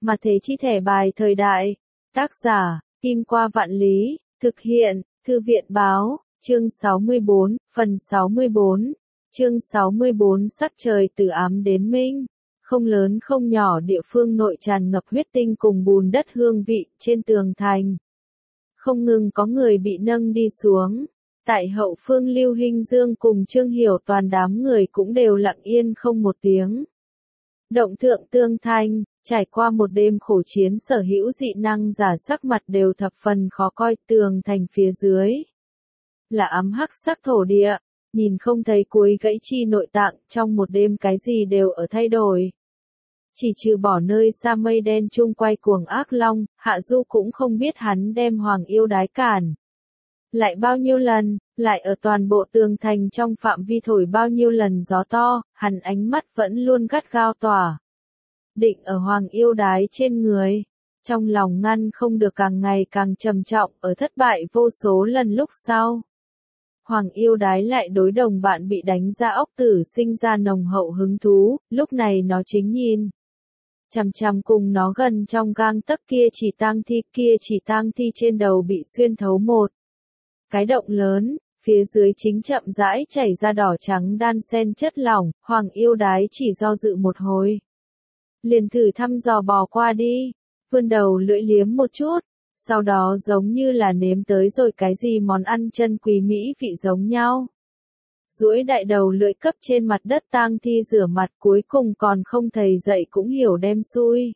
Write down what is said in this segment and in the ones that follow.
Mà thế chi thẻ bài thời đại. Tác giả, Kim Qua Vạn Lý, thực hiện, Thư viện Báo, chương 64, phần 64. Chương 64 sắc trời từ ám đến minh. Không lớn không nhỏ địa phương nội tràn ngập huyết tinh cùng bùn đất hương vị trên tường thành. Không ngừng có người bị nâng đi xuống. Tại hậu phương Lưu Hinh Dương cùng Trương Hiểu toàn đám người cũng đều lặng yên không một tiếng. Động thượng tương thanh, trải qua một đêm khổ chiến sở hữu dị năng giả sắc mặt đều thập phần khó coi, tường thành phía dưới. Là ám hắc sắc thổ địa, nhìn không thấy cuối gãy chi nội tạng, trong một đêm cái gì đều ở thay đổi. Chỉ trừ bỏ nơi xa mây đen chung quay cuồng ác long, Hạ Du cũng không biết hắn đem Hoàng Yêu Đái cản. Lại bao nhiêu lần, lại ở toàn bộ tường thành trong phạm vi thổi bao nhiêu lần gió to, hắn ánh mắt vẫn luôn gắt gao tỏa. Định ở Hoàng Yêu Đái trên người, trong lòng ngăn không được càng ngày càng trầm trọng ở thất bại vô số lần lúc sau. Hoàng Yêu Đái lại đối đồng bạn bị đánh ra óc tử sinh ra nồng hậu hứng thú, lúc này nó chính nhìn. Chằm chằm cùng nó gần trong gang tấc kia chỉ tang thi trên đầu bị xuyên thấu một cái động lớn, phía dưới chính chậm rãi chảy ra đỏ trắng đan xen chất lỏng, Hoàng Yêu Đái chỉ do dự một hồi. Liền thử thăm dò bò qua đi, vươn đầu lưỡi liếm một chút, sau đó giống như là nếm tới rồi cái gì món ăn chân quý mỹ vị giống nhau. Duỗi đại đầu lưỡi cấp trên mặt đất tang thi rửa mặt cuối cùng còn không thầy dậy cũng hiểu đem xui.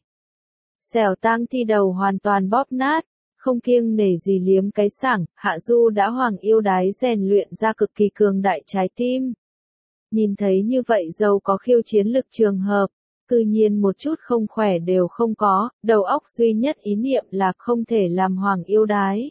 Xẻo tang thi đầu hoàn toàn bóp nát, không kiêng nể gì liếm cái sảng, Hạ Du đã Hoàng Yêu Đái rèn luyện ra cực kỳ cường đại trái tim. Nhìn thấy như vậy dầu có khiêu chiến lực trường hợp, cư nhiên một chút không khỏe đều không có, đầu óc duy nhất ý niệm là không thể làm Hoàng Yêu Đái.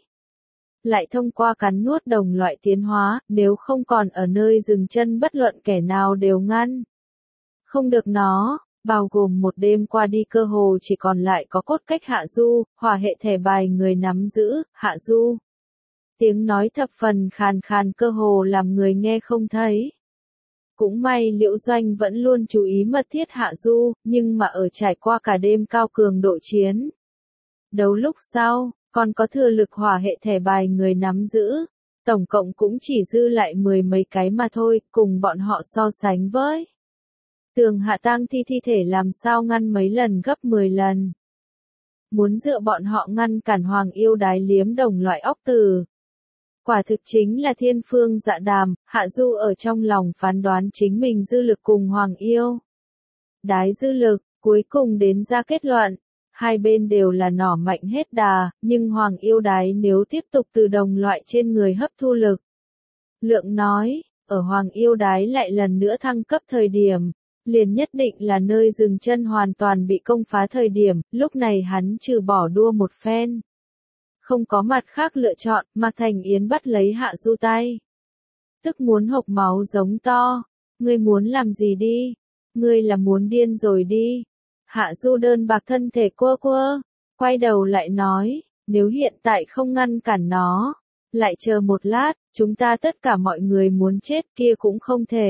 Lại thông qua cắn nuốt đồng loại tiến hóa, nếu không còn ở nơi dừng chân bất luận kẻ nào đều ngăn. Không được nó, bao gồm một đêm qua đi cơ hồ chỉ còn lại có cốt cách Hạ Du, hỏa hệ thẻ bài người nắm giữ, Hạ Du. Tiếng nói thập phần khàn khàn cơ hồ làm người nghe không thấy. Cũng may Liễu Doanh vẫn luôn chú ý mật thiết Hạ Du, nhưng mà ở trải qua cả đêm cao cường độ chiến. Đấu lúc sau, còn có thừa lực hỏa hệ thẻ bài người nắm giữ, tổng cộng cũng chỉ dư lại 10 mấy cái mà thôi, cùng bọn họ so sánh với. Tường hạ tang thi thể làm sao ngăn mấy lần gấp 10 lần. Muốn dựa bọn họ ngăn cản Hoàng Yêu Đái liếm đồng loại óc tử. Quả thực chính là thiên phương dạ đàm, Hạ Du ở trong lòng phán đoán chính mình dư lực cùng Hoàng Yêu Đái dư lực, cuối cùng đến ra kết luận. Hai bên đều là nỏ mạnh hết đà, nhưng Hoàng Yêu Đái nếu tiếp tục từ đồng loại trên người hấp thu lực. Lượng nói, ở Hoàng Yêu Đái lại lần nữa thăng cấp thời điểm, liền nhất định là nơi dừng chân hoàn toàn bị công phá thời điểm, lúc này hắn trừ bỏ đua một phen. Không có mặt khác lựa chọn, Mạc Thành Yến bắt lấy Hạ Du tay. Tức muốn hộc máu giống to, ngươi muốn làm gì đi, ngươi là muốn điên rồi đi. Hạ Du đơn bạc thân thể quơ quơ, quay đầu lại nói, nếu hiện tại không ngăn cản nó, lại chờ một lát, chúng ta tất cả mọi người muốn chết kia cũng không thể.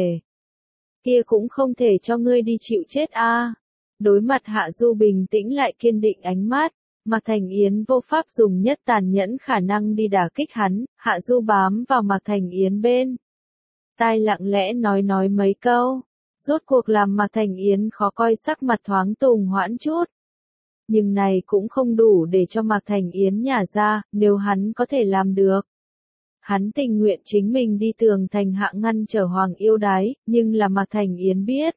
Kia cũng không thể cho ngươi đi chịu chết a. Đối mặt Hạ Du bình tĩnh lại kiên định ánh mắt, Mạc Thành Yến vô pháp dùng nhất tàn nhẫn khả năng đi đả kích hắn, Hạ Du bám vào Mạc Thành Yến bên. Tai lặng lẽ nói mấy câu. Rốt cuộc làm Mạc Thành Yến khó coi sắc mặt thoáng tùng hoãn chút. Nhưng này cũng không đủ để cho Mạc Thành Yến nhả ra, nếu hắn có thể làm được. Hắn tình nguyện chính mình đi tường thành hạ ngăn trở Hoàng Yêu Đái, nhưng là Mạc Thành Yến biết.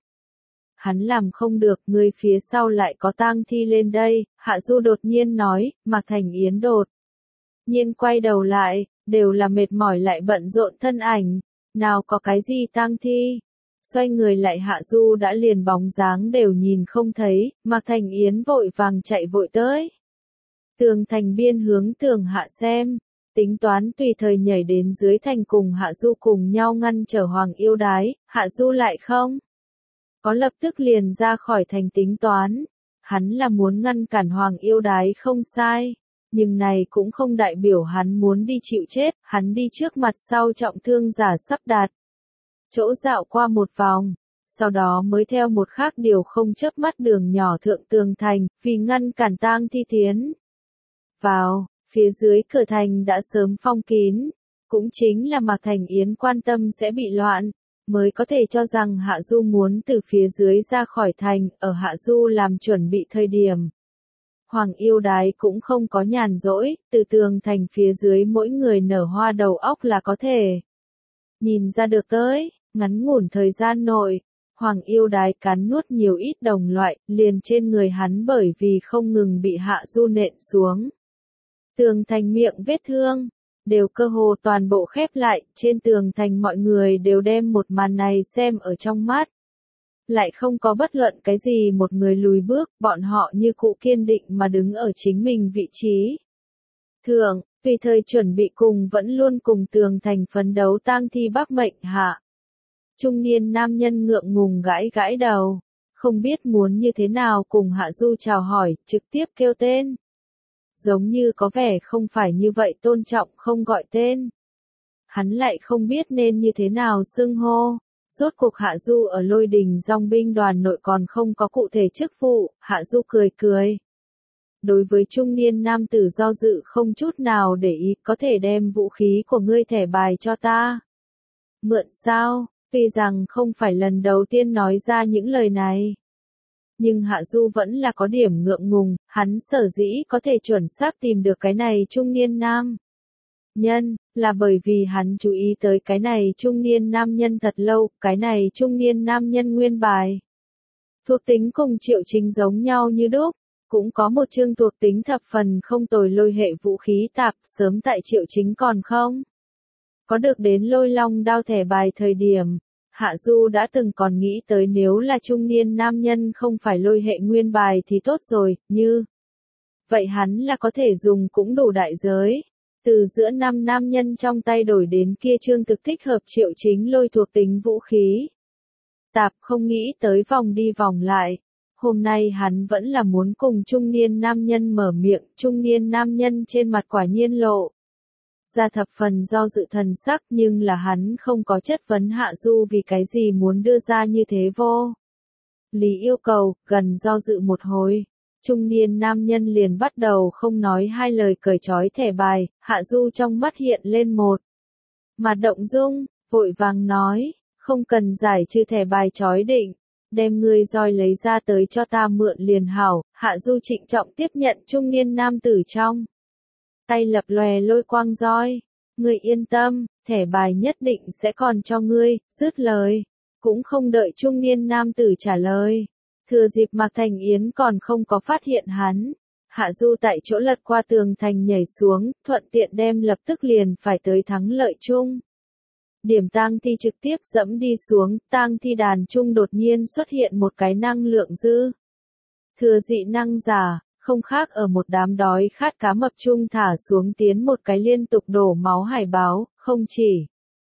Hắn làm không được, người phía sau lại có tang thi lên đây, Hạ Du đột nhiên nói, Mạc Thành Yến đột nhiên quay đầu lại, đều là mệt mỏi lại bận rộn thân ảnh, nào có cái gì tang thi. Xoay người lại Hạ Du đã liền bóng dáng đều nhìn không thấy, Mạc Thành Yến vội vàng chạy vội tới. Tường thành biên hướng tường hạ xem, tính toán tùy thời nhảy đến dưới thành cùng Hạ Du cùng nhau ngăn trở Hoàng Yêu Đái, Hạ Du lại không có lập tức liền ra khỏi thành tính toán. Hắn là muốn ngăn cản Hoàng Yêu Đái không sai, nhưng này cũng không đại biểu hắn muốn đi chịu chết, hắn đi trước mặt sau trọng thương giả sắp đạt. Chỗ dạo qua một vòng, sau đó mới theo một khác điều không chớp mắt đường nhỏ thượng tường thành, vì ngăn cản tang thi tiến vào, phía dưới cửa thành đã sớm phong kín, cũng chính là Mạc Thành Yến quan tâm sẽ bị loạn, mới có thể cho rằng Hạ Du muốn từ phía dưới ra khỏi thành, ở Hạ Du làm chuẩn bị thời điểm. Hoàng yêu đái cũng không có nhàn rỗi, từ tường thành phía dưới mỗi người nở hoa đầu óc là có thể nhìn ra được tới, ngắn ngủn thời gian nội, Hoàng yêu đái cắn nuốt nhiều ít đồng loại, liền trên người hắn bởi vì không ngừng bị Hạ Du nện xuống. Tường thành miệng vết thương, đều cơ hồ toàn bộ khép lại, trên tường thành mọi người đều đem một màn này xem ở trong mắt. Lại không có bất luận cái gì một người lùi bước, bọn họ như cụ kiên định mà đứng ở chính mình vị trí. Thượng, vì thời chuẩn bị cùng vẫn luôn cùng tường thành phấn đấu tang thi Bắc Mệnh Hạ. Trung niên nam nhân ngượng ngùng gãi gãi đầu, không biết muốn như thế nào cùng Hạ Du chào hỏi, trực tiếp kêu tên. Giống như có vẻ không phải như vậy tôn trọng không gọi tên. Hắn lại không biết nên như thế nào xưng hô. Rốt cuộc Hạ Du ở Lôi Đình Dòng binh đoàn nội còn không có cụ thể chức vụ, Hạ Du cười cười. Đối với trung niên nam tử do dự không chút nào để ý, có thể đem vũ khí của ngươi thẻ bài cho ta. Mượn sao, tuy rằng không phải lần đầu tiên nói ra những lời này. Nhưng Hạ Du vẫn là có điểm ngượng ngùng, hắn sở dĩ có thể chuẩn xác tìm được cái này trung niên nam nhân, là bởi vì hắn chú ý tới cái này trung niên nam nhân thật lâu, cái này trung niên nam nhân nguyên bài. Thuộc tính cùng Triệu Chính giống nhau như đúc, cũng có một chương thuộc tính thập phần không tồi lôi hệ vũ khí tạp, sớm tại Triệu Chính còn không. Có được đến lôi long đao thẻ bài thời điểm, Hạ Du đã từng còn nghĩ tới nếu là trung niên nam nhân không phải lôi hệ nguyên bài thì tốt rồi, như vậy hắn là có thể dùng cũng đủ đại giới. Từ giữa năm nam nhân trong tay đổi đến kia chương thực thích hợp Triệu Chính lôi thuộc tính vũ khí. Tạp không nghĩ tới vòng đi vòng lại. Hôm nay hắn vẫn là muốn cùng trung niên nam nhân mở miệng, trung niên nam nhân trên mặt quả nhiên lộ. Ra thập phần do dự thần sắc nhưng là hắn không có chất vấn Hạ Du vì cái gì muốn đưa ra như thế vô. Lý yêu cầu, gần do dự một hồi. Trung niên nam nhân liền bắt đầu không nói hai lời cởi trói thẻ bài, Hạ Du trong mắt hiện lên một mặt động dung, vội vàng nói, không cần giải trừ thẻ bài trói định, đem ngươi roi lấy ra tới cho ta mượn liền hảo. Hạ Du trịnh trọng tiếp nhận trung niên nam tử trong tay lập lòe lôi quang roi, ngươi yên tâm, thẻ bài nhất định sẽ còn cho ngươi. Dứt lời, cũng không đợi trung niên nam tử trả lời. Thừa dịp Mạc Thành Yến còn không có phát hiện hắn, Hạ Du tại chỗ lật qua tường thành nhảy xuống, thuận tiện đem lập tức liền phải tới thắng lợi chung. Điểm tang thi trực tiếp dẫm đi xuống, tang thi đàn chung đột nhiên xuất hiện một cái năng lượng dư. Thừa dị năng giả, không khác ở một đám đói khát cá mập chung thả xuống tiến một cái liên tục đổ máu hải báo, không chỉ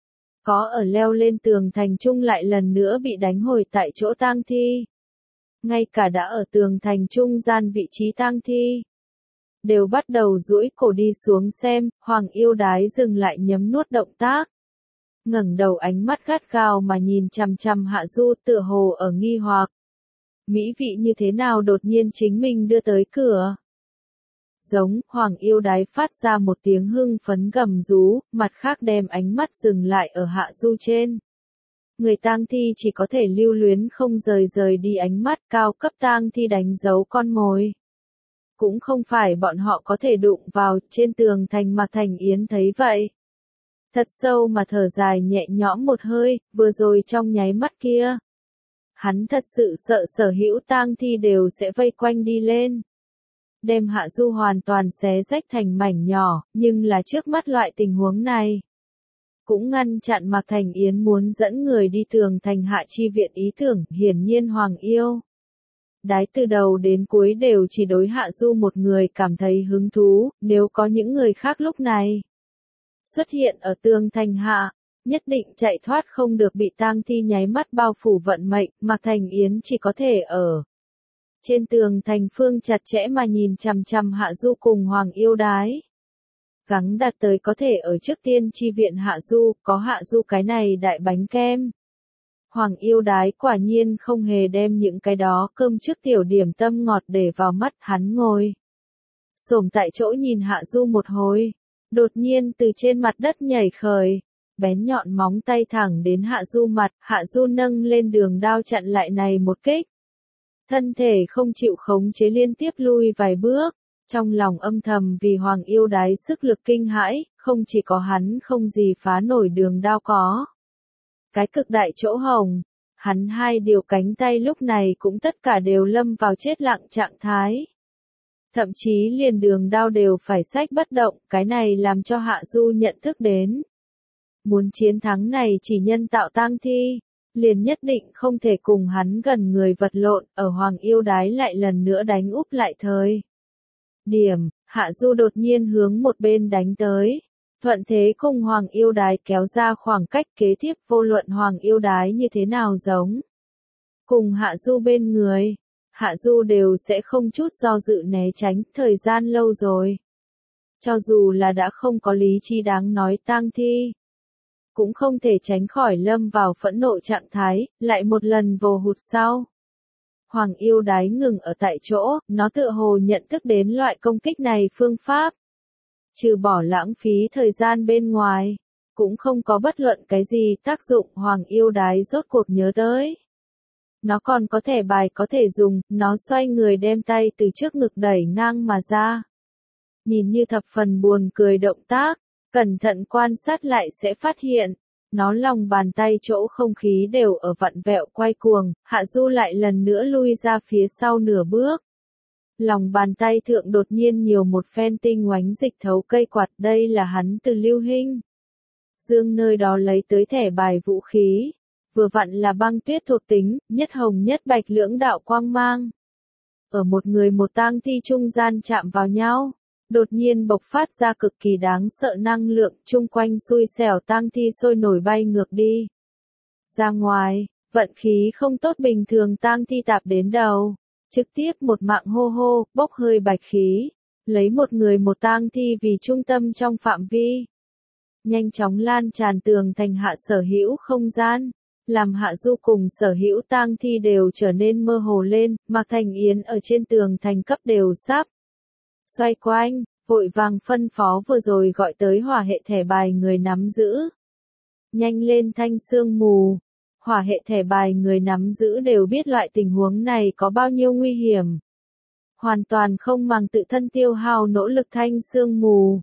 có ở leo lên tường thành chung lại lần nữa bị đánh hồi tại chỗ tang thi. Ngay cả đã ở tường thành trung gian vị trí tang thi, đều bắt đầu duỗi cổ đi xuống xem. Hoàng yêu đái dừng lại nhấm nuốt động tác. Ngẩng đầu ánh mắt gắt gao mà nhìn chằm chằm Hạ Du tựa hồ ở nghi hoặc. Mỹ vị như thế nào đột nhiên chính mình đưa tới cửa. Giống, Hoàng yêu đái phát ra một tiếng hưng phấn gầm rú, mặt khác đem ánh mắt dừng lại ở Hạ Du trên. Người tang thi chỉ có thể lưu luyến không rời đi ánh mắt cao cấp tang thi đánh dấu con mồi. Cũng không phải bọn họ có thể đụng vào, trên tường thành Mạc Thành Yến thấy vậy. Thật sâu mà thở dài nhẹ nhõm một hơi, vừa rồi trong nháy mắt kia. Hắn thật sự sợ sở hữu tang thi đều sẽ vây quanh đi lên. Đem Hạ Du hoàn toàn xé rách thành mảnh nhỏ, nhưng là trước mắt loại tình huống này. Cũng ngăn chặn Mạc Thành Yến muốn dẫn người đi tường thành hạ chi viện ý tưởng, hiển nhiên Hoàng yêu đái từ đầu đến cuối đều chỉ đối Hạ Du một người cảm thấy hứng thú, nếu có những người khác lúc này xuất hiện ở tường thành hạ, nhất định chạy thoát không được bị tang thi nháy mắt bao phủ vận mệnh. Mạc Thành Yến chỉ có thể ở trên tường thành phương chặt chẽ mà nhìn chằm chằm Hạ Du cùng Hoàng yêu đái. Gắng đạt tới có thể ở trước tiên chi viện Hạ Du, có Hạ Du cái này đại bánh kem. Hoàng Yêu Đái quả nhiên không hề đem những cái đó cơm trước tiểu điểm tâm ngọt để vào mắt, hắn ngồi xổm tại chỗ nhìn Hạ Du một hồi, đột nhiên từ trên mặt đất nhảy khởi, bén nhọn móng tay thẳng đến Hạ Du mặt, Hạ Du nâng lên đường đao chặn lại này một kích. Thân thể không chịu khống chế liên tiếp lui vài bước, trong lòng âm thầm vì Hoàng Yêu Đái sức lực kinh hãi, không chỉ có hắn không gì phá nổi đường đao có. Cái cực đại chỗ hồng, hắn hai điều cánh tay lúc này cũng tất cả đều lâm vào chết lặng trạng thái. Thậm chí liền đường đao đều phải xách bất động, cái này làm cho Hạ Du nhận thức đến. Muốn chiến thắng này chỉ nhân tạo tang thi, liền nhất định không thể cùng hắn gần người vật lộn, ở Hoàng Yêu Đái lại lần nữa đánh úp lại thời. Điểm, Hạ Du đột nhiên hướng một bên đánh tới. Thuận thế cùng Hoàng Yêu Đái kéo ra khoảng cách, kế tiếp vô luận Hoàng Yêu Đái như thế nào giống. Cùng Hạ Du bên người, Hạ Du đều sẽ không chút do dự né tránh, thời gian lâu rồi. Cho dù là đã không có lý trí đáng nói tang thi, cũng không thể tránh khỏi lâm vào phẫn nộ trạng thái, lại một lần vồ hụt sau. Hoàng Yêu Đái ngừng ở tại chỗ, nó tựa hồ nhận thức đến loại công kích này phương pháp. Trừ bỏ lãng phí thời gian bên ngoài, cũng không có bất luận cái gì tác dụng. Hoàng Yêu Đái rốt cuộc nhớ tới. Nó còn có thẻ bài có thể dùng, nó xoay người đem tay từ trước ngực đẩy ngang mà ra. Nhìn như thập phần buồn cười động tác, cẩn thận quan sát lại sẽ phát hiện, nó lòng bàn tay chỗ không khí đều ở vặn vẹo quay cuồng, Hạ Du lại lần nữa lui ra phía sau nửa bước. Lòng bàn tay thượng đột nhiên nhiều một phen tinh oánh dịch thấu cây quạt, đây là hắn từ Lưu Hinh Dương nơi đó lấy tới thẻ bài vũ khí, vừa vặn là băng tuyết thuộc tính, nhất hồng nhất bạch lưỡng đạo quang mang. Ở một người một tang thi trung gian chạm vào nhau, đột nhiên bộc phát ra cực kỳ đáng sợ năng lượng, chung quanh xui xẻo tang thi sôi nổi bay ngược đi. Ra ngoài, vận khí không tốt bình thường tang thi tạp đến đầu, trực tiếp một mạng hô hô, bốc hơi bạch khí, lấy một người một tang thi vì trung tâm trong phạm vi. Nhanh chóng lan tràn tường thành hạ sở hữu không gian, làm Hạ Du cùng sở hữu tang thi đều trở nên mơ hồ lên, Mạc Thành Yến ở trên tường thành cấp đều sắp xoay quanh, vội vàng phân phó vừa rồi gọi tới hỏa hệ thẻ bài người nắm giữ. Nhanh lên thanh sương mù, hỏa hệ thẻ bài người nắm giữ đều biết loại tình huống này có bao nhiêu nguy hiểm. Hoàn toàn không màng tự thân tiêu hao nỗ lực thanh sương mù.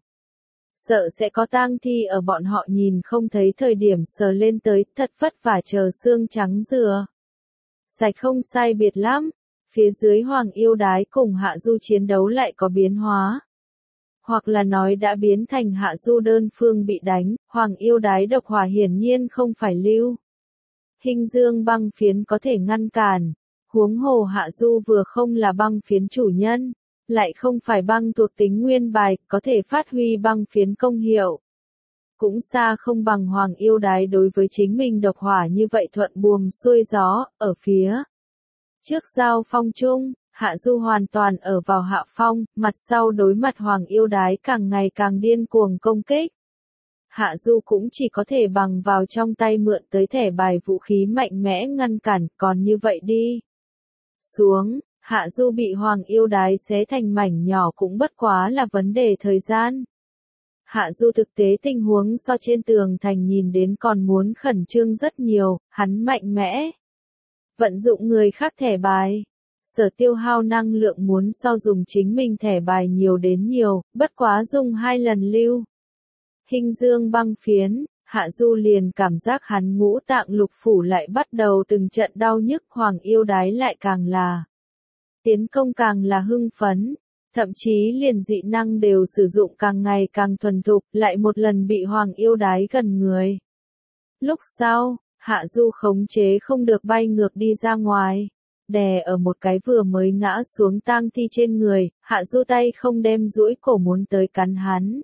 Sợ sẽ có tang thi ở bọn họ nhìn không thấy thời điểm sờ lên tới, thật vất vả chờ xương trắng rửa sạch không sai biệt lắm. Phía dưới Hoàng Yêu Đái cùng Hạ Du chiến đấu lại có biến hóa. Hoặc là nói đã biến thành Hạ Du đơn phương bị đánh, Hoàng Yêu Đái độc hỏa hiển nhiên không phải Lưu Hinh Dương băng phiến có thể ngăn cản. Huống hồ Hạ Du vừa không là băng phiến chủ nhân, lại không phải băng thuộc tính nguyên bài, có thể phát huy băng phiến công hiệu. Cũng xa không bằng Hoàng Yêu Đái đối với chính mình độc hỏa như vậy thuận buồm xuôi gió, ở phía trước giao phong chung, Hạ Du hoàn toàn ở vào hạ phong, mặt sau đối mặt Hoàng Yêu Đái càng ngày càng điên cuồng công kích. Hạ Du cũng chỉ có thể bằng vào trong tay mượn tới thẻ bài vũ khí mạnh mẽ ngăn cản, còn như vậy đi xuống, Hạ Du bị Hoàng Yêu Đái xé thành mảnh nhỏ cũng bất quá là vấn đề thời gian. Hạ Du thực tế tình huống so trên tường thành nhìn đến còn muốn khẩn trương rất nhiều, hắn mạnh mẽ vận dụng người khác thẻ bài, sở tiêu hao năng lượng muốn so dùng chính mình thẻ bài nhiều đến nhiều, bất quá dùng 2 lần Lưu Hinh Dương băng phiến, Hạ Du liền cảm giác hắn ngũ tạng lục phủ lại bắt đầu từng trận đau nhức. Hoàng Yêu Đái lại càng là tiến công càng là hưng phấn, thậm chí liền dị năng đều sử dụng càng ngày càng thuần thục, lại một lần bị Hoàng Yêu Đái gần người. Lúc sau, Hạ Du khống chế không được bay ngược đi ra ngoài, đè ở một cái vừa mới ngã xuống tang thi trên người, Hạ Du tay không đem duỗi cổ muốn tới cắn hắn.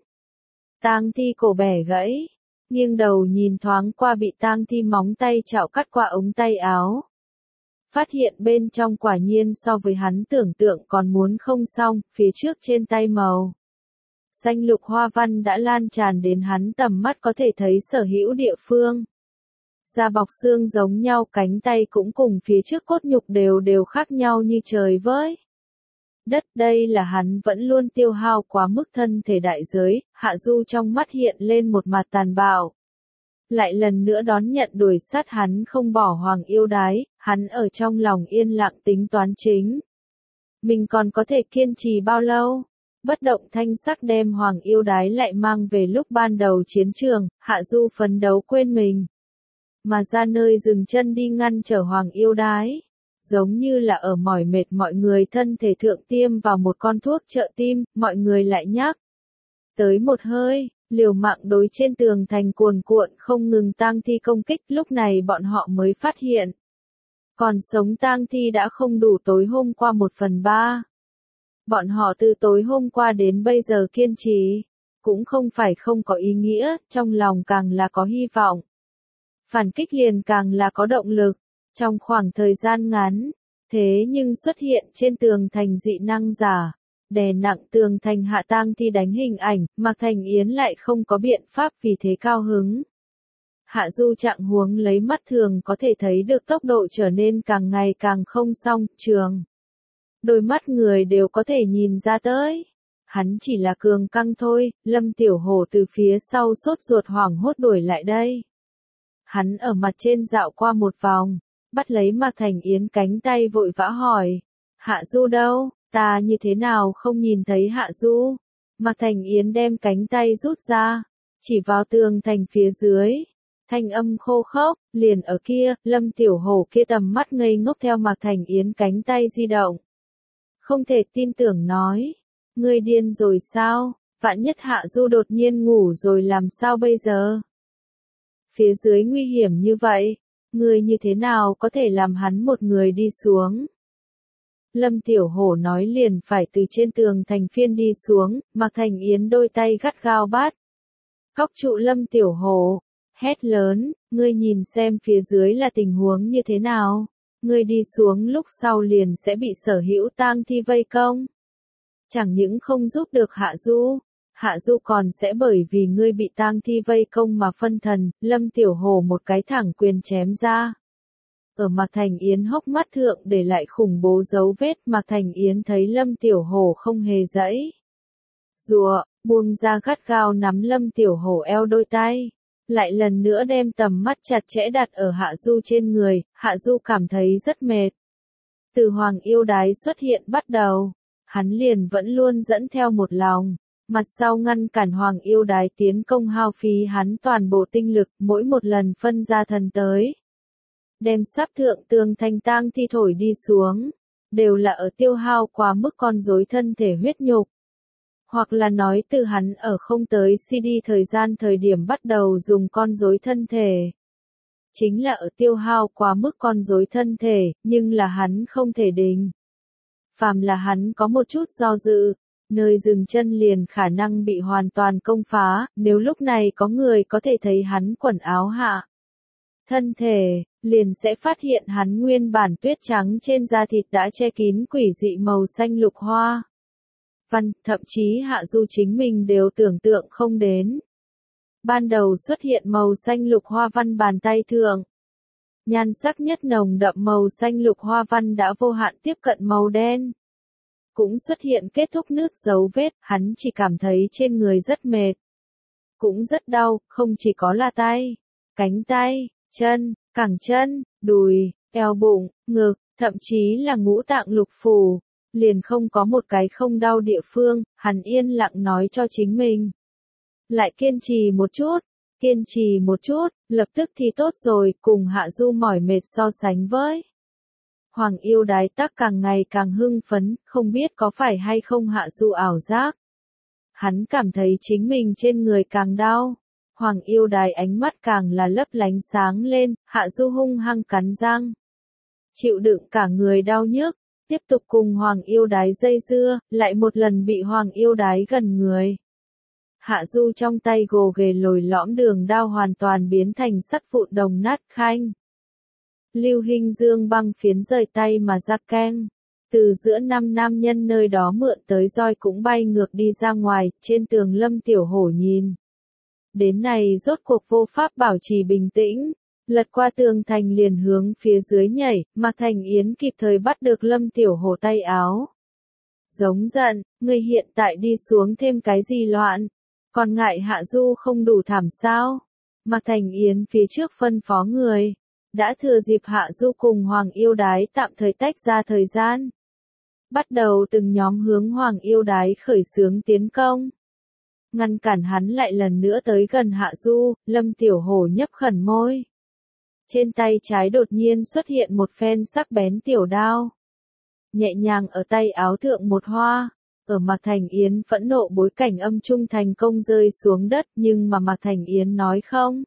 Tang thi cổ bẻ gãy, nghiêng đầu nhìn thoáng qua bị tang thi móng tay chảo cắt qua ống tay áo. Phát hiện bên trong quả nhiên so với hắn tưởng tượng còn muốn không xong, phía trước trên tay màu xanh lục hoa văn đã lan tràn đến hắn tầm mắt có thể thấy sở hữu địa phương. da bọc xương giống nhau, cánh tay cũng cùng phía trước cốt nhục đều đều khác nhau như trời với đất. Đây là hắn vẫn luôn tiêu hao quá mức thân thể đại giới. Hạ Du trong mắt hiện lên một mặt tàn bạo. Lại lần nữa đón nhận đuổi sát hắn không bỏ Hoàng Yêu Đái, hắn ở trong lòng yên lặng tính toán chính. Mình còn có thể kiên trì bao lâu? Bất động thanh sắc đem Hoàng Yêu Đái lại mang về lúc ban đầu chiến trường. Hạ Du phấn đấu quên mình, mà ra nơi dừng chân đi ngăn trở Hoàng Yêu Đái. Giống như là ở mỏi mệt mọi người thân thể thượng tiêm vào một con thuốc trợ tim, mọi người lại nhắc tới một hơi, liều mạng đối trên tường thành cuồn cuộn không ngừng tang thi công kích. Lúc này bọn họ mới phát hiện, còn sống tang thi đã không đủ tối hôm qua 1/3. Bọn họ từ tối hôm qua đến bây giờ kiên trì, cũng không phải không có ý nghĩa, trong lòng càng là có hy vọng. Phản kích liền càng là có động lực. Trong khoảng thời gian ngắn, thế nhưng xuất hiện trên tường thành dị năng giả, đè nặng tường thành hạ tang thi đánh hình ảnh, Mạc Thành Yến lại không có biện pháp vì thế cao hứng. Hạ Du trạng huống lấy mắt thường có thể thấy được tốc độ trở nên càng ngày càng không song trường. Đôi mắt người đều có thể nhìn ra tới. Hắn chỉ là cường căng thôi. Lâm Tiểu Hổ từ phía sau sốt ruột hoảng hốt đuổi lại đây. Hắn ở mặt trên dạo qua một vòng, bắt lấy Mạc Thành Yến cánh tay vội vã hỏi. Hạ Du đâu? Ta như thế nào không nhìn thấy Hạ Du? Mạc Thành Yến đem cánh tay rút ra, chỉ vào tường thành phía dưới. Thanh âm khô khốc, liền ở kia. Lâm Tiểu Hổ kia tầm mắt ngây ngốc theo Mạc Thành Yến cánh tay di động. Không thể tin tưởng nói. Ngươi điên rồi sao? Vạn nhất Hạ Du đột nhiên ngủ rồi làm sao bây giờ? Phía dưới nguy hiểm như vậy, ngươi như thế nào có thể làm hắn một người đi xuống? Lâm Tiểu Hổ nói liền phải từ trên tường thành phiên đi xuống. Mạc Thành Yến đôi tay gắt gao bắt cóc trụ Lâm Tiểu Hổ, hét lớn, ngươi nhìn xem phía dưới là tình huống như thế nào? Ngươi đi xuống lúc sau liền sẽ bị sở hữu tang thi vây công. Chẳng những không giúp được Hạ Du, Hạ Du còn sẽ bởi vì ngươi bị tang thi vây công mà phân thần. Lâm Tiểu Hổ một cái thẳng quyền chém ra. Ở Mạc Thành Yến hốc mắt thượng để lại khủng bố dấu vết. Mạc Thành Yến thấy Lâm Tiểu Hổ không hề giãy giụa, buông ra gắt gao nắm Lâm Tiểu Hổ eo đôi tay. Lại lần nữa đem tầm mắt chặt chẽ đặt ở Hạ Du trên người. Hạ Du cảm thấy rất mệt. Từ Hoàng Yêu Đái xuất hiện bắt đầu, hắn liền vẫn luôn dẫn theo một lòng. Mặt sau ngăn cản Hoàng Yêu Đái tiến công hao phí hắn toàn bộ tinh lực, mỗi một lần phân ra thần tới. Đem sắp thượng tường thành tang thi thổi đi xuống, đều là ở tiêu hao quá mức con rối thân thể huyết nhục. Hoặc là nói từ hắn ở không tới CD thời điểm bắt đầu dùng con rối thân thể. Chính là ở tiêu hao quá mức con rối thân thể, nhưng là hắn không thể đình. Phàm là hắn có một chút do dự, nơi dừng chân liền khả năng bị hoàn toàn công phá. Nếu lúc này có người có thể thấy hắn quần áo hạ thân thể, liền sẽ phát hiện hắn nguyên bản tuyết trắng trên da thịt đã che kín quỷ dị màu xanh lục hoa văn, thậm chí Hạ Du chính mình đều tưởng tượng không đến. Ban đầu xuất hiện màu xanh lục hoa văn bàn tay thượng, nhan sắc nhất nồng đậm màu xanh lục hoa văn đã vô hạn tiếp cận màu đen. Cũng xuất hiện kết thúc nước dấu vết, hắn chỉ cảm thấy trên người rất mệt. Cũng rất đau, không chỉ có là tay, cánh tay, chân, cẳng chân, đùi, eo bụng, ngực, thậm chí là ngũ tạng lục phủ. Liền không có một cái không đau địa phương. Hắn yên lặng nói cho chính mình. Lại kiên trì một chút, kiên trì một chút, lập tức thì tốt rồi. Cùng Hạ Du mỏi mệt so sánh với Hoàng Yêu Đái tắc càng ngày càng hưng phấn, không biết có phải hay không Hạ Du ảo giác. Hắn cảm thấy chính mình trên người càng đau. Hoàng Yêu Đái ánh mắt càng là lấp lánh sáng lên. Hạ Du hung hăng cắn răng, chịu đựng cả người đau nhức, tiếp tục cùng Hoàng Yêu Đái dây dưa, lại một lần bị Hoàng Yêu Đái gần người. Hạ Du trong tay gồ ghề lồi lõm đường đao hoàn toàn biến thành sắt vụn đồng nát khanh. Lưu Hinh Dương băng phiến rời tay mà ra keng. Từ giữa năm nam nhân nơi đó mượn tới roi cũng bay ngược đi ra ngoài. Trên tường Lâm Tiểu Hổ nhìn đến này rốt cuộc vô pháp bảo trì bình tĩnh. Lật qua tường thành liền hướng phía dưới nhảy, Mạc Thành Yến kịp thời bắt được Lâm Tiểu Hổ tay áo. Giống giận, ngươi hiện tại đi xuống thêm cái gì loạn? Còn ngại Hạ Du không đủ thảm sao? Mạc Thành Yến phía trước phân phó người. Đã thừa dịp Hạ Du cùng Hoàng Yêu Đái tạm thời tách ra thời gian. Bắt đầu từng nhóm hướng Hoàng Yêu Đái khởi xướng tiến công. Ngăn cản hắn lại lần nữa tới gần Hạ Du, Lâm Tiểu Hổ nhấp khẩn môi. Trên tay trái đột nhiên xuất hiện một phen sắc bén tiểu đao. Nhẹ nhàng ở tay áo thượng một hoa. Ở Mạc Thành Yến phẫn nộ bối cảnh âm trung thành công rơi xuống đất, nhưng mà Mạc Thành Yến nói không.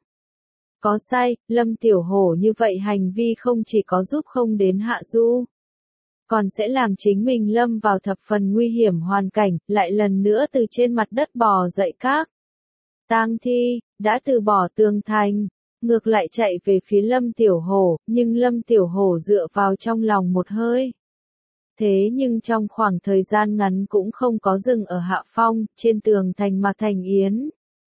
Có sai, Lâm Tiểu Hổ như vậy hành vi không chỉ có giúp không đến Hạ Du, còn sẽ làm chính mình lâm vào thập phần nguy hiểm hoàn cảnh, lại lần nữa từ trên mặt đất bò dậy các. Tang thi, đã từ bỏ tường thành, ngược lại chạy về phía Lâm Tiểu Hổ, nhưng Lâm Tiểu Hổ dựa vào trong lòng một hơi. Thế nhưng trong khoảng thời gian ngắn cũng không có dừng ở hạ phong, trên tường thành Mạc Thành Yến.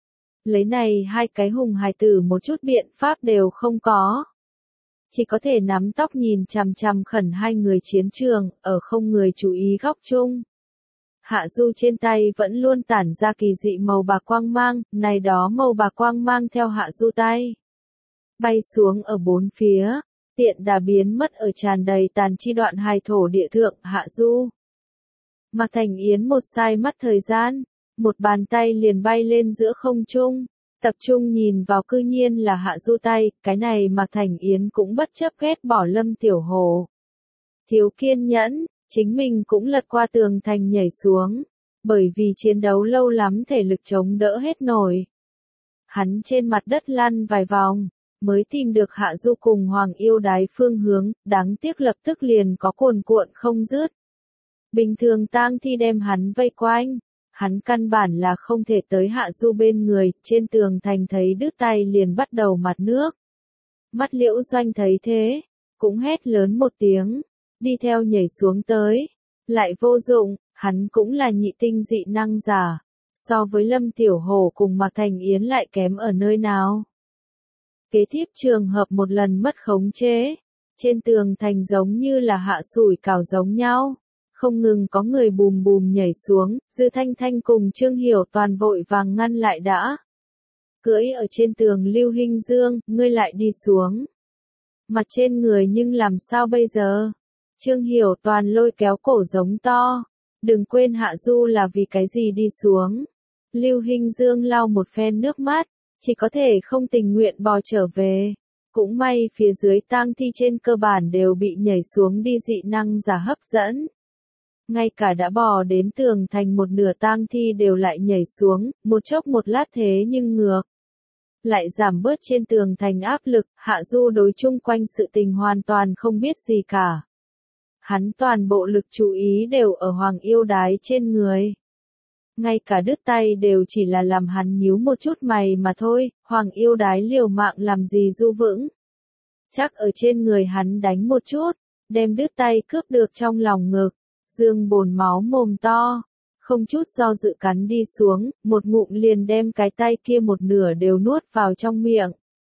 Lấy này hai cái hùng hài tử một chút biện pháp đều không có. Chỉ có thể nắm tóc nhìn chằm chằm khẩn hai người chiến trường, ở không người chú ý góc chung. Hạ Du trên tay vẫn luôn tản ra kỳ dị màu bạc quang mang, này đó màu bạc quang mang theo Hạ Du tay. Bay xuống ở bốn phía, tiện đà biến mất ở tràn đầy tàn chi đoạn hài thổ địa thượng, Hạ Du. Mạc Thành Yến một sai mắt thời gian, một bàn tay liền bay lên giữa không trung, tập trung nhìn vào cư nhiên là Hạ Du tay, cái này Mạc Thành Yến cũng bất chấp ghét bỏ Lâm Tiểu Hổ. Thiếu kiên nhẫn, chính mình cũng lật qua tường thành nhảy xuống, bởi vì chiến đấu lâu lắm thể lực chống đỡ hết nổi. Hắn trên mặt đất lăn vài vòng, mới tìm được Hạ Du cùng Hoàng Yêu Đái phương hướng, đáng tiếc lập tức liền có cuồn cuộn không dứt. Bình thường tang thi đem hắn vây quanh, hắn căn bản là không thể tới Hạ Du bên người, trên tường thành thấy đứt tay liền bắt đầu mặt nước. Mắt Liễu Doanh thấy thế, cũng hét lớn một tiếng, đi theo nhảy xuống tới, lại vô dụng, hắn cũng là nhị tinh dị năng giả, so với Lâm Tiểu Hổ cùng Mạc Thành Yến lại kém ở nơi nào. Kế tiếp trường hợp một lần mất khống chế, trên tường thành giống như là hạ sủi cảo giống nhau, không ngừng có người bùm bùm nhảy xuống, Dư Thanh Thanh cùng Trương Hiểu Toàn vội vàng ngăn lại đã. Cưỡi ở trên tường Lưu Hinh Dương, ngươi lại đi xuống. Mặt trên người nhưng làm sao bây giờ? Trương Hiểu Toàn lôi kéo cổ giống to, đừng quên Hạ Du là vì cái gì đi xuống. Lưu Hinh Dương lau một phen nước mắt, chỉ có thể không tình nguyện bò trở về. Cũng may phía dưới tang thi trên cơ bản đều bị nhảy xuống đi dị năng giả hấp dẫn. Ngay cả đã bò đến tường thành một nửa tang thi đều lại nhảy xuống, một chốc một lát thế nhưng ngược. Lại giảm bớt trên tường thành áp lực, Hạ Du đối chung quanh sự tình hoàn toàn không biết gì cả. Hắn toàn bộ lực chú ý đều ở Hoàng Yêu Đái trên người. Ngay cả đứt tay đều chỉ là làm hắn nhíu một chút mày mà thôi, Hoàng Yêu Đái liều mạng làm gì du vững. Chắc ở trên người hắn đánh một chút, đem đứt tay cướp được trong lòng ngực, Dương bồn máu mồm to, không chút do dự cắn đi xuống, một ngụm liền đem cái tay kia một nửa đều nuốt vào trong miệng.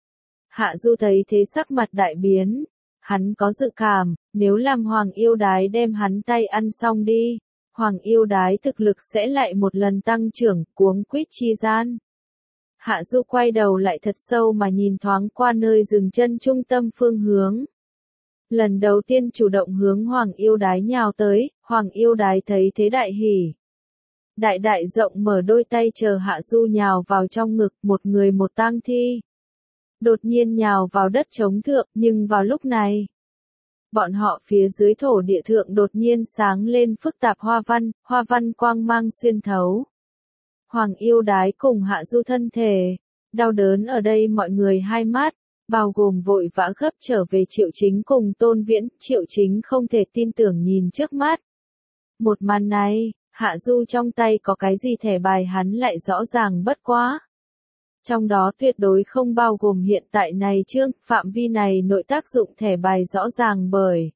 Hạ Du thấy thế sắc mặt đại biến, hắn có dự cảm, nếu làm Hoàng Yêu Đái đem hắn tay ăn xong đi, Hoàng Yêu Đái thực lực sẽ lại một lần tăng trưởng, cuống quýt chi gian. Hạ Du quay đầu lại thật sâu mà nhìn thoáng qua nơi dừng chân trung tâm phương hướng. Lần đầu tiên chủ động hướng Hoàng Yêu Đái nhào tới, Hoàng Yêu Đái thấy thế đại hỉ. Đại đại rộng mở đôi tay chờ Hạ Du nhào vào trong ngực một người một tang thi. Đột nhiên nhào vào đất trống thượng, nhưng vào lúc này, bọn họ phía dưới thổ địa thượng đột nhiên sáng lên phức tạp hoa văn quang mang xuyên thấu. Hoàng Yêu Đái cùng Hạ Du thân thể, đau đớn ở đây mọi người hai mắt, bao gồm vội vã gấp trở về Triệu Chính cùng Tôn Viễn, Triệu Chính không thể tin tưởng nhìn trước mắt. Một màn này, Hạ Du trong tay có cái gì thẻ bài hắn lại rõ ràng bất quá. Trong đó tuyệt đối không bao gồm hiện tại này chương, phạm vi này nội tác dụng thẻ bài rõ ràng bởi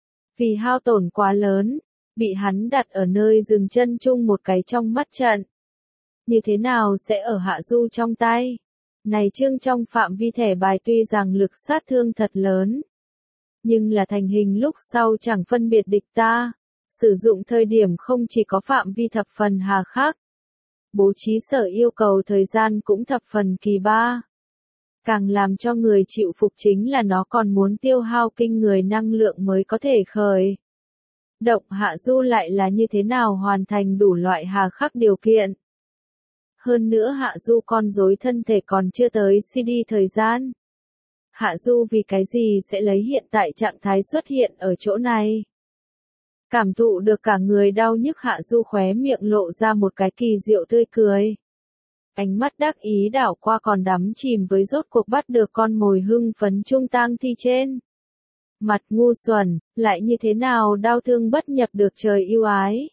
vì hao tổn quá lớn, bị hắn đặt ở nơi dừng chân chung một cái trong mắt trận. Như thế nào sẽ ở Hạ Du trong tay? Này chương trong phạm vi thẻ bài tuy rằng lực sát thương thật lớn, nhưng là thành hình lúc sau chẳng phân biệt địch ta. Sử dụng thời điểm không chỉ có phạm vi thập phần hà khắc, bố trí sở yêu cầu thời gian cũng thập phần kỳ ba. Càng làm cho người chịu phục chính là nó còn muốn tiêu hao kinh người năng lượng mới có thể khởi động hạ du, lại là như thế nào hoàn thành đủ loại hà khắc điều kiện. Hơn nữa hạ du con rối thân thể còn chưa tới CD thời gian. Hạ du vì cái gì sẽ lấy hiện tại trạng thái xuất hiện ở chỗ này? Cảm thụ được cả người đau nhức, hạ du khóe miệng lộ ra một cái kỳ diệu tươi cười. Ánh mắt đắc ý đảo qua còn đắm chìm với rốt cuộc bắt được con mồi hưng phấn trung tang thi trên. Mặt ngu xuẩn, lại như thế nào đau thương bất nhập được trời yêu ái.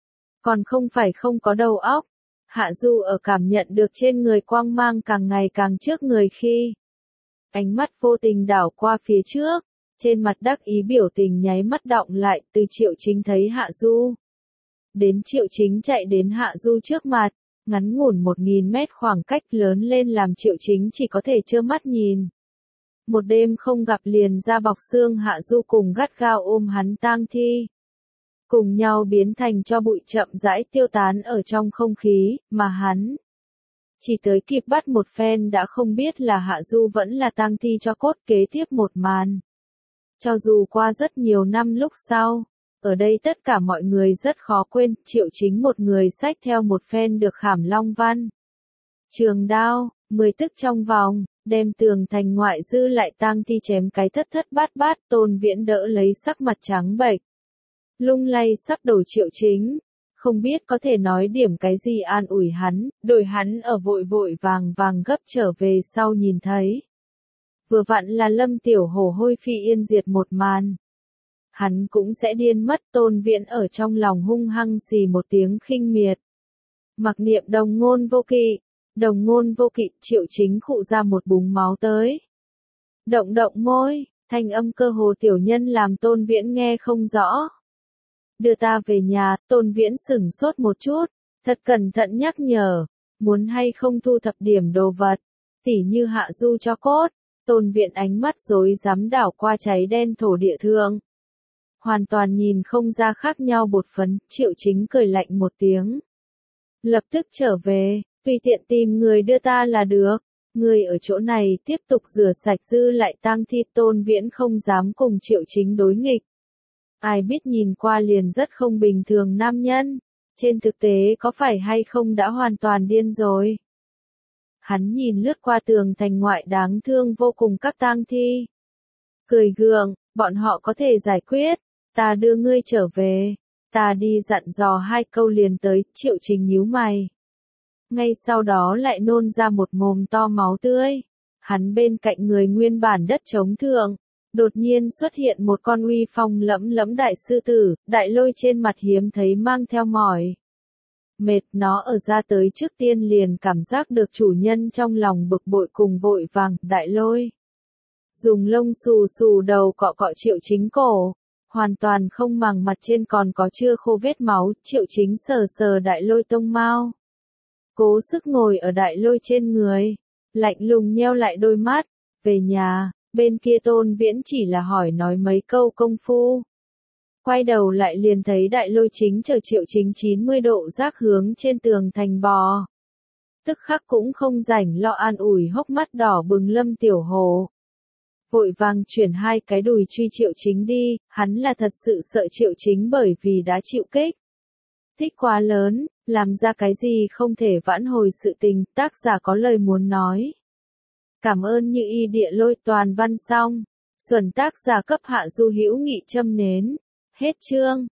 Còn không phải không có đầu óc. Hạ du ở cảm nhận được trên người quang mang càng ngày càng trước người khi ánh mắt vô tình đảo qua phía trước, trên mặt đắc ý biểu tình nháy mắt đọng lại. Từ Triệu Chính thấy Hạ du đến Triệu Chính chạy đến Hạ du trước mặt, ngắn ngủn 1000 mét khoảng cách lớn lên làm Triệu Chính chỉ có thể trơ mắt nhìn. Một đêm không gặp liền da bọc xương, Hạ du cùng gắt gao ôm hắn tang thi, cùng nhau biến thành cho bụi chậm rãi tiêu tán ở trong không khí, mà hắn chỉ tới kịp bắt một phen đã không biết là Hạ du vẫn là tang thi cho cốt. Kế tiếp một màn, cho dù qua rất nhiều năm lúc sau, ở đây tất cả mọi người rất khó quên. Triệu Chính một người xách theo một phen được khảm long văn trường đao, 10 tức trong vòng, đem tường thành ngoại dư lại tang thi chém cái thất thất bát bát. Tôn Viễn đỡ lấy sắc mặt trắng bệch, lung lay sắp đổ Triệu Chính, không biết có thể nói điểm cái gì an ủi hắn. Đổi hắn ở vội vội vàng vàng gấp trở về sau nhìn thấy, vừa vặn là Lâm Tiểu Hổ hôi phi yên diệt một màn, hắn cũng sẽ điên mất. Tôn Viễn ở trong lòng hung hăng xì một tiếng khinh miệt, mặc niệm đồng ngôn vô kỵ. Đồng ngôn vô kỵ. Triệu Chính khụ ra một búng máu tới, động động môi, thanh âm cơ hồ tiểu nhân làm Tôn Viễn nghe không rõ. Đưa ta về nhà. Tôn Viễn sửng sốt một chút, thật cẩn thận nhắc nhở, muốn hay không thu thập điểm đồ vật, tỉ như Hạ du cho cốt. Tôn Viễn ánh mắt rối rắm đảo qua cháy đen thổ địa thượng, hoàn toàn nhìn không ra khác nhau bột phấn. Triệu Chính cười lạnh một tiếng, lập tức trở về, tùy tiện tìm người đưa ta là được. Người ở chỗ này tiếp tục rửa sạch dư lại tang thi. Tôn Viễn không dám cùng Triệu Chính đối nghịch. Ai biết nhìn qua liền rất không bình thường nam nhân, trên thực tế có phải hay không đã hoàn toàn điên rồi. Hắn nhìn lướt qua tường thành ngoại đáng thương vô cùng các tang thi, cười gượng, bọn họ có thể giải quyết, ta đưa ngươi trở về, ta đi dặn dò 2 câu liền tới. Triệu Chính nhíu mày, ngay sau đó lại nôn ra một mồm to máu tươi. Hắn bên cạnh người nguyên bản đất trống thượng, đột nhiên xuất hiện một con uy phong lẫm lẫm đại sư tử. Đại Lôi trên mặt hiếm thấy mang theo mỏi mệt, nó ở ra tới trước tiên liền cảm giác được chủ nhân trong lòng bực bội cùng vội vàng. Đại Lôi dùng lông xù xù đầu cọ cọ Triệu Chính cổ, hoàn toàn không màng mặt trên còn có chưa khô vết máu. Triệu Chính sờ sờ Đại Lôi tông mao, cố sức ngồi ở Đại Lôi trên người, lạnh lùng nheo lại đôi mắt. Về nhà. Bên kia Tôn Viễn chỉ là hỏi nói mấy câu công phu, quay đầu lại liền thấy Đại Lôi chính chờ Triệu Chính 90 độ rác hướng trên tường thành bò. Tức khắc cũng không rảnh lo an ủi hốc mắt đỏ bừng Lâm Tiểu Hổ, vội vàng chuyển 2 cái đùi truy Triệu Chính đi. Hắn là thật sự sợ Triệu Chính bởi vì đã chịu kích thích quá lớn, làm ra cái gì không thể vãn hồi sự tình. Tác giả có lời muốn nói. Cảm ơn Như Y Địa Lôi. Toàn văn xong. Xuân tác giả cấp Hạ du hữu nghị châm nến. Hết chương.